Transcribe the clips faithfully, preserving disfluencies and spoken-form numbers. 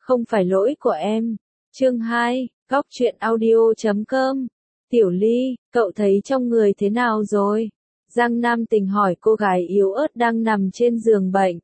Không phải lỗi của em. Chương hai, Góc truyện audio chấm com. Tiểu Ly, cậu thấy trong người thế nào rồi? Giang Nam Tình hỏi cô gái yếu ớt đang nằm trên giường bệnh.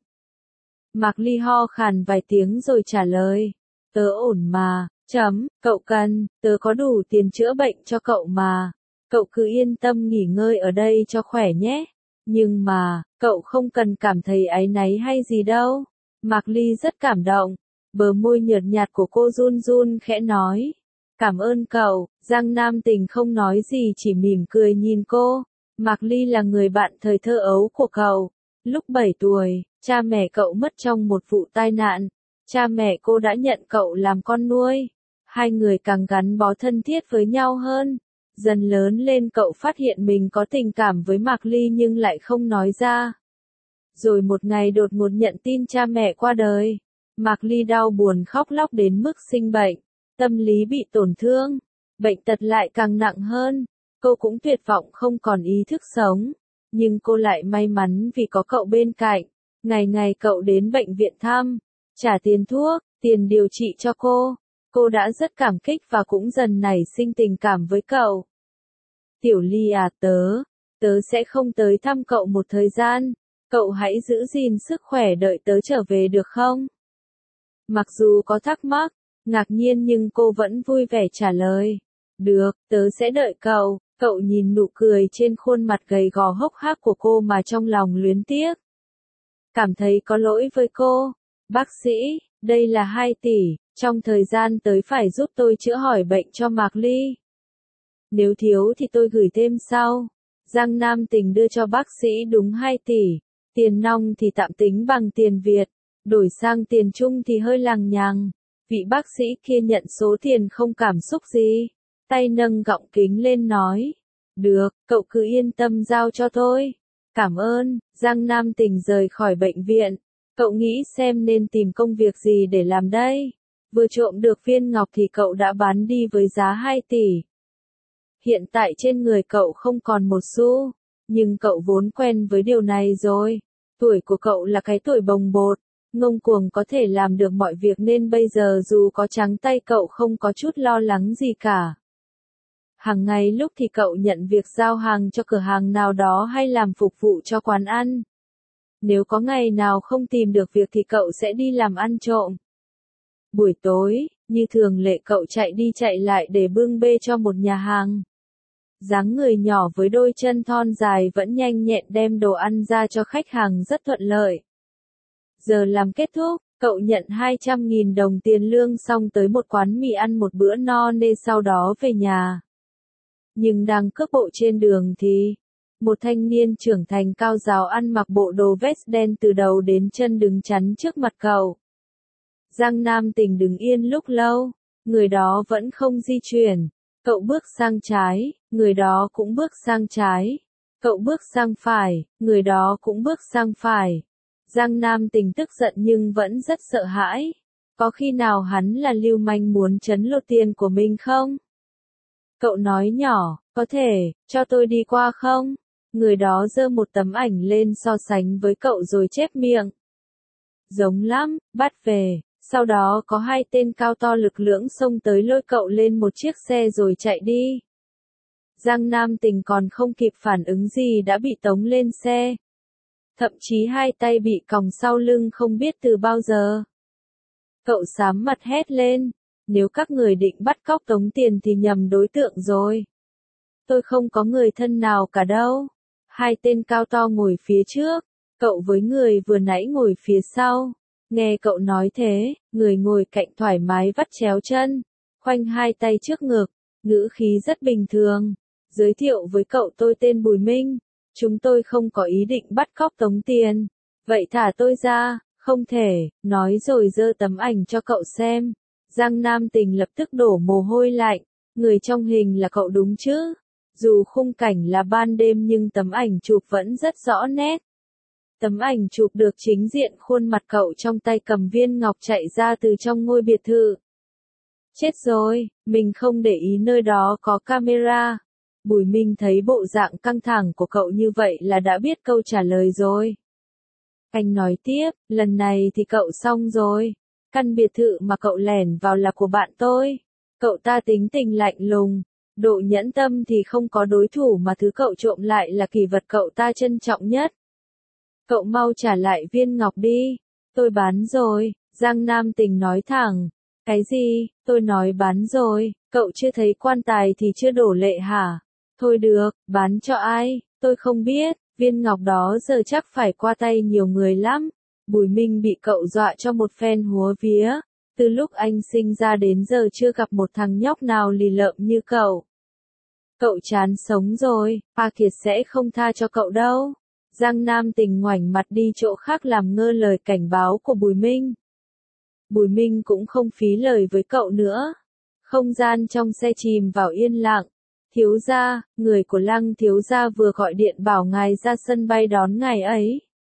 Mạc Ly ho khàn vài tiếng rồi trả lời. Tớ ổn mà, chấm, cậu cần, tớ có đủ tiền chữa bệnh cho cậu mà. Cậu cứ yên tâm nghỉ ngơi ở đây cho khỏe nhé. Nhưng mà, cậu không cần cảm thấy áy náy hay gì đâu. Mạc Ly rất cảm động. Bờ môi nhợt nhạt của cô run run khẽ nói. Cảm ơn cậu. Giang Nam Tình không nói gì chỉ mỉm cười nhìn cô. Mạc Ly là người bạn thời thơ ấu của cậu. Lúc bảy tuổi, cha mẹ cậu mất trong một vụ tai nạn. Cha mẹ cô đã nhận cậu làm con nuôi. Hai người càng gắn bó thân thiết với nhau hơn. Dần lớn lên cậu phát hiện mình có tình cảm với Mạc Ly nhưng lại không nói ra. Rồi một ngày đột ngột nhận tin cha mẹ qua đời. Mạc Ly đau buồn khóc lóc đến mức sinh bệnh. Tâm lý bị tổn thương. Bệnh tật lại càng nặng hơn. Cô cũng tuyệt vọng không còn ý thức sống. Nhưng cô lại may mắn vì có cậu bên cạnh. Ngày ngày cậu đến bệnh viện thăm. Trả tiền thuốc, tiền điều trị cho cô. Cô đã rất cảm kích và cũng dần nảy sinh tình cảm với cậu. Tiểu Ly à, tớ, tớ sẽ không tới thăm cậu một thời gian. Cậu hãy giữ gìn sức khỏe đợi tớ trở về được không? Mặc dù có thắc mắc, ngạc nhiên nhưng cô vẫn vui vẻ trả lời. Được, tớ sẽ đợi cậu. Cậu nhìn nụ cười trên khuôn mặt gầy gò hốc hác của cô mà trong lòng luyến tiếc. Cảm thấy có lỗi với cô. Bác sĩ, đây là hai tỷ, trong thời gian tới phải giúp tôi chữa hỏi bệnh cho Mạc Ly. Nếu thiếu thì tôi gửi thêm sau. Giang Nam Tình đưa cho bác sĩ đúng hai tỷ. Tiền nong thì tạm tính bằng tiền Việt. Đổi sang tiền Trung thì hơi lằng nhằng. Vị bác sĩ kia nhận số tiền không cảm xúc gì. Tay nâng gọng kính lên nói. Được, cậu cứ yên tâm giao cho tôi. Cảm ơn. Giang Nam Tình rời khỏi bệnh viện. Cậu nghĩ xem nên tìm công việc gì để làm đây. Vừa trộm được viên ngọc thì cậu đã bán đi với giá hai tỷ. Hiện tại trên người cậu không còn một xu. Nhưng cậu vốn quen với điều này rồi. Tuổi của cậu là cái tuổi bồng bột. Ngông cuồng có thể làm được mọi việc nên bây giờ dù có trắng tay cậu không có chút lo lắng gì cả. Hàng ngày lúc thì cậu nhận việc giao hàng cho cửa hàng nào đó hay làm phục vụ cho quán ăn. Nếu có ngày nào không tìm được việc thì cậu sẽ đi làm ăn trộm. Buổi tối, như thường lệ cậu chạy đi chạy lại để bưng bê cho một nhà hàng. Dáng người nhỏ với đôi chân thon dài vẫn nhanh nhẹn đem đồ ăn ra cho khách hàng rất thuận lợi. Giờ làm kết thúc, cậu nhận hai trăm nghìn đồng tiền lương xong tới một quán mì ăn một bữa no nê sau đó về nhà. Nhưng đang cước bộ trên đường thì, một thanh niên trưởng thành cao ráo ăn mặc bộ đồ vest đen từ đầu đến chân đứng chắn trước mặt cậu. Giang Nam Tình đứng yên lúc lâu, người đó vẫn không di chuyển. Cậu bước sang trái, người đó cũng bước sang trái. Cậu bước sang phải, người đó cũng bước sang phải. Giang Nam Tình tức giận nhưng vẫn rất sợ hãi. Có khi nào hắn là lưu manh muốn trấn lột tiền của mình không? Cậu nói nhỏ, có thể, cho tôi đi qua không? Người đó giơ một tấm ảnh lên so sánh với cậu rồi chép miệng. Giống lắm, bắt về. Sau đó có hai tên cao to lực lưỡng xông tới lôi cậu lên một chiếc xe rồi chạy đi. Giang Nam Tình còn không kịp phản ứng gì đã bị tống lên xe. Thậm chí hai tay bị còng sau lưng không biết từ bao giờ. Cậu xám mặt hét lên. Nếu các người định bắt cóc tống tiền thì nhầm đối tượng rồi. Tôi không có người thân nào cả đâu. Hai tên cao to ngồi phía trước. Cậu với người vừa nãy ngồi phía sau. Nghe cậu nói thế, người ngồi cạnh thoải mái vắt chéo chân. Khoanh hai tay trước ngực. Ngữ khí rất bình thường. Giới thiệu với cậu tôi tên Bùi Minh. Chúng tôi không có ý định bắt cóc tống tiền. Vậy thả tôi ra. Không thể, nói rồi giơ tấm ảnh cho cậu xem. Giang Nam Tình lập tức đổ mồ hôi lạnh. Người trong hình là cậu đúng chứ? Dù khung cảnh là ban đêm nhưng tấm ảnh chụp vẫn rất rõ nét. Tấm ảnh chụp được chính diện khuôn mặt cậu trong tay cầm viên ngọc chạy ra từ trong ngôi biệt thự. Chết rồi, mình không để ý nơi đó có camera. Bùi Minh thấy bộ dạng căng thẳng của cậu như vậy là đã biết câu trả lời rồi. Anh nói tiếp, lần này thì cậu xong rồi. Căn biệt thự mà cậu lẻn vào là của bạn tôi. Cậu ta tính tình lạnh lùng, độ nhẫn tâm thì không có đối thủ mà thứ cậu trộm lại là kỷ vật cậu ta trân trọng nhất. Cậu mau trả lại viên ngọc đi. Tôi bán rồi, Giang Nam Tình nói thẳng. Cái gì, tôi nói bán rồi, cậu chưa thấy quan tài thì chưa đổ lệ hả? Thôi được, bán cho ai, tôi không biết, viên ngọc đó giờ chắc phải qua tay nhiều người lắm. Bùi Minh bị cậu dọa cho một phen húa vía. Từ lúc anh sinh ra đến giờ chưa gặp một thằng nhóc nào lì lợm như cậu. Cậu chán sống rồi, Pa Kiệt sẽ không tha cho cậu đâu. Giang Nam Tình ngoảnh mặt đi chỗ khác làm ngơ lời cảnh báo của Bùi Minh. Bùi Minh cũng không phí lời với cậu nữa. Không gian trong xe chìm vào yên lặng. Thiếu gia, người của Lăng thiếu gia vừa gọi điện bảo ngài ra sân bay đón ngài ấy.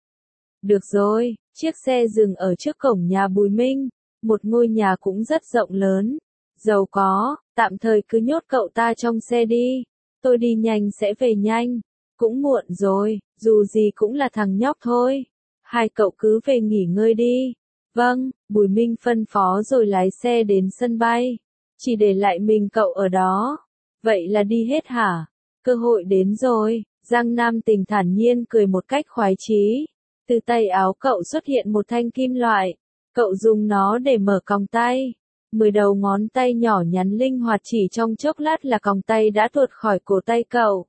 Được rồi, chiếc xe dừng ở trước cổng nhà Bùi Minh. Một ngôi nhà cũng rất rộng lớn, giàu có, tạm thời cứ nhốt cậu ta trong xe đi. Tôi đi nhanh sẽ về nhanh. Cũng muộn rồi, dù gì cũng là thằng nhóc thôi. Hai cậu cứ về nghỉ ngơi đi. Vâng, Bùi Minh phân phó rồi lái xe đến sân bay. Chỉ để lại mình cậu ở đó. Vậy là đi hết hả? Cơ hội đến rồi. Giang Nam Tình thản nhiên cười một cách khoái chí. Từ tay áo cậu xuất hiện một thanh kim loại. Cậu dùng nó để mở còng tay. Mười đầu ngón tay nhỏ nhắn linh hoạt chỉ trong chốc lát là còng tay đã tuột khỏi cổ tay cậu.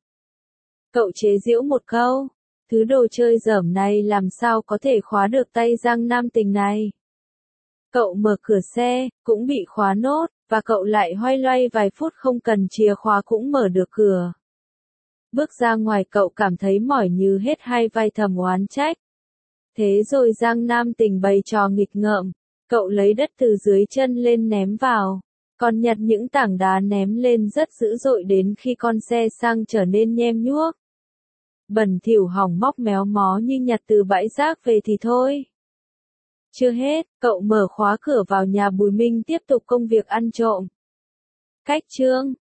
Cậu chế giễu một câu. Thứ đồ chơi dởm này làm sao có thể khóa được tay Giang Nam Tình này. Cậu mở cửa xe, cũng bị khóa nốt, và cậu lại hoay loay vài phút không cần chìa khóa cũng mở được cửa. Bước ra ngoài cậu cảm thấy mỏi như hết hai vai thầm oán trách. Thế rồi Giang Nam Tình bày trò nghịch ngợm, cậu lấy đất từ dưới chân lên ném vào, còn nhặt những tảng đá ném lên rất dữ dội đến khi con xe sang trở nên nhem nhuốc. Bẩn thỉu hỏng móc méo mó như nhặt từ bãi rác về thì thôi. Chưa hết, cậu mở khóa cửa vào nhà Bùi Minh tiếp tục công việc ăn trộm. Cách chương